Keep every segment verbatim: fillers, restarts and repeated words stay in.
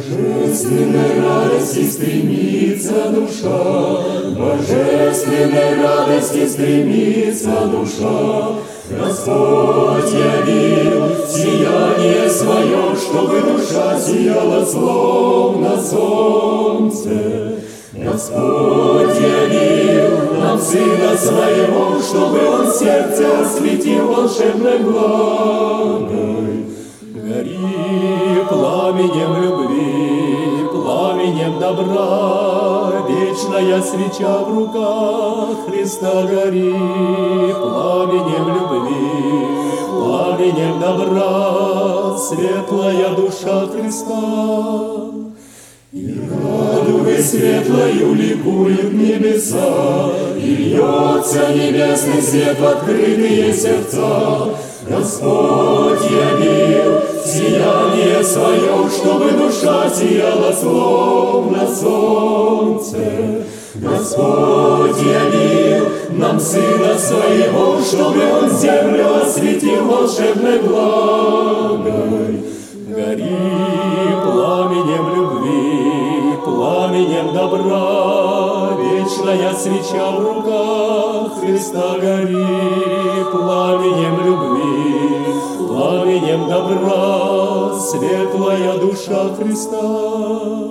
Божественной радости стремится душа, Божественной радости стремится душа. Господь явил сияние свое, чтобы душа сияла словно солнце. Господь явил нам Сына Своего, чтобы Он сердце осветил волшебной благой. Гори пламенем любви, пламенем добра, вечная свеча в руках Христа гори. Пламенем любви, пламенем добра, светлая душа Христа. И радугой светлою ликуют небеса, и льется небесный свет в открытые сердца. Господь явил сияние свое, чтобы душа сияла словно солнце. Господь явил нам Сына Своего, чтобы Он землю осветил волшебной благой. Гори пламенем любви, пламенем добра, вечная свеча в руках Христа гори. Пламенем любви, пламенем добра, светлая душа Христа.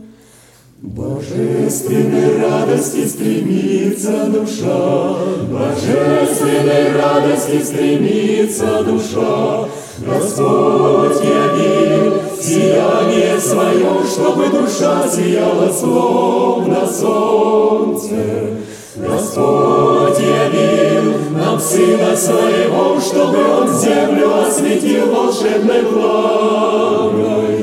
Божественной радости стремится душа, Божественной радости стремится душа. Господь явил сияние свое, чтобы душа сияла словно солнце. Господь явил нам Сына Своего, чтобы Он землю осветил волшебной благой.